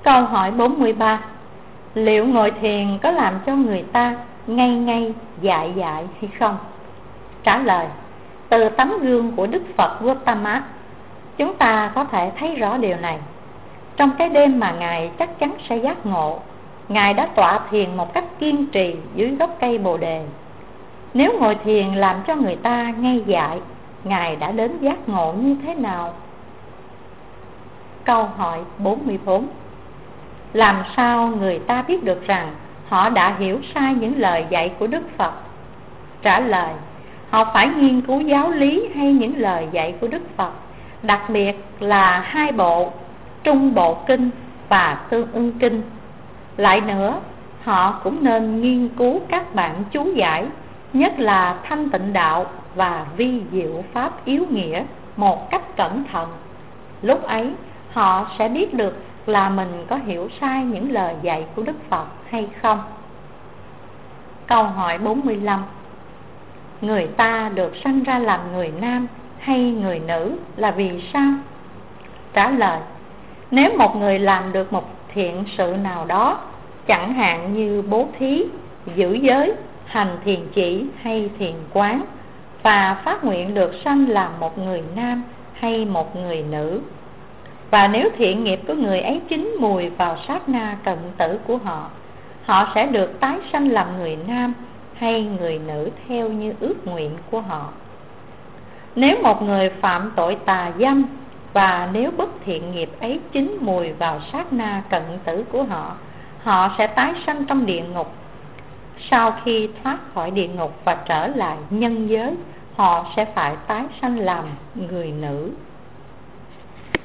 Câu hỏi 43. Liệu ngồi thiền có làm cho người ta ngây ngây, dại dại hay không? Trả lời: từ tấm gương của Đức Phật Gautama, chúng ta có thể thấy rõ điều này. Trong cái đêm mà Ngài chắc chắn sẽ giác ngộ, Ngài đã tọa thiền một cách kiên trì dưới gốc cây Bồ Đề. Nếu ngồi thiền làm cho người ta ngây dại, Ngài đã đến giác ngộ như thế nào? Câu hỏi 44. Làm sao người ta biết được rằng họ đã hiểu sai những lời dạy của Đức Phật? Trả lời: họ phải nghiên cứu giáo lý hay những lời dạy của Đức Phật, đặc biệt là hai bộ Trung Bộ Kinh và Tương Ưng Kinh. Lại nữa, họ cũng nên nghiên cứu các bản chú giải, nhất là Thanh Tịnh Đạo và Vi Diệu Pháp Yếu Nghĩa một cách cẩn thận. Lúc ấy họ sẽ biết được là mình có hiểu sai những lời dạy của Đức Phật hay không. Câu hỏi 45. Người ta được sanh ra làm người nam hay người nữ là vì sao? Trả lời: nếu một người làm được một thiện sự nào đó, chẳng hạn như bố thí, giữ giới, hành thiền chỉ hay thiền quán, và phát nguyện được sanh làm một người nam hay một người nữ, và nếu thiện nghiệp của người ấy chín mùi vào sát na cận tử của họ, họ sẽ được tái sanh làm người nam hay người nữ theo như ước nguyện của họ. Nếu một người phạm tội tà dâm, và nếu bất thiện nghiệp ấy chín mùi vào sát na cận tử của họ, họ sẽ tái sanh trong địa ngục. Sau khi thoát khỏi địa ngục và trở lại nhân giới, họ sẽ phải tái sanh làm người nữ.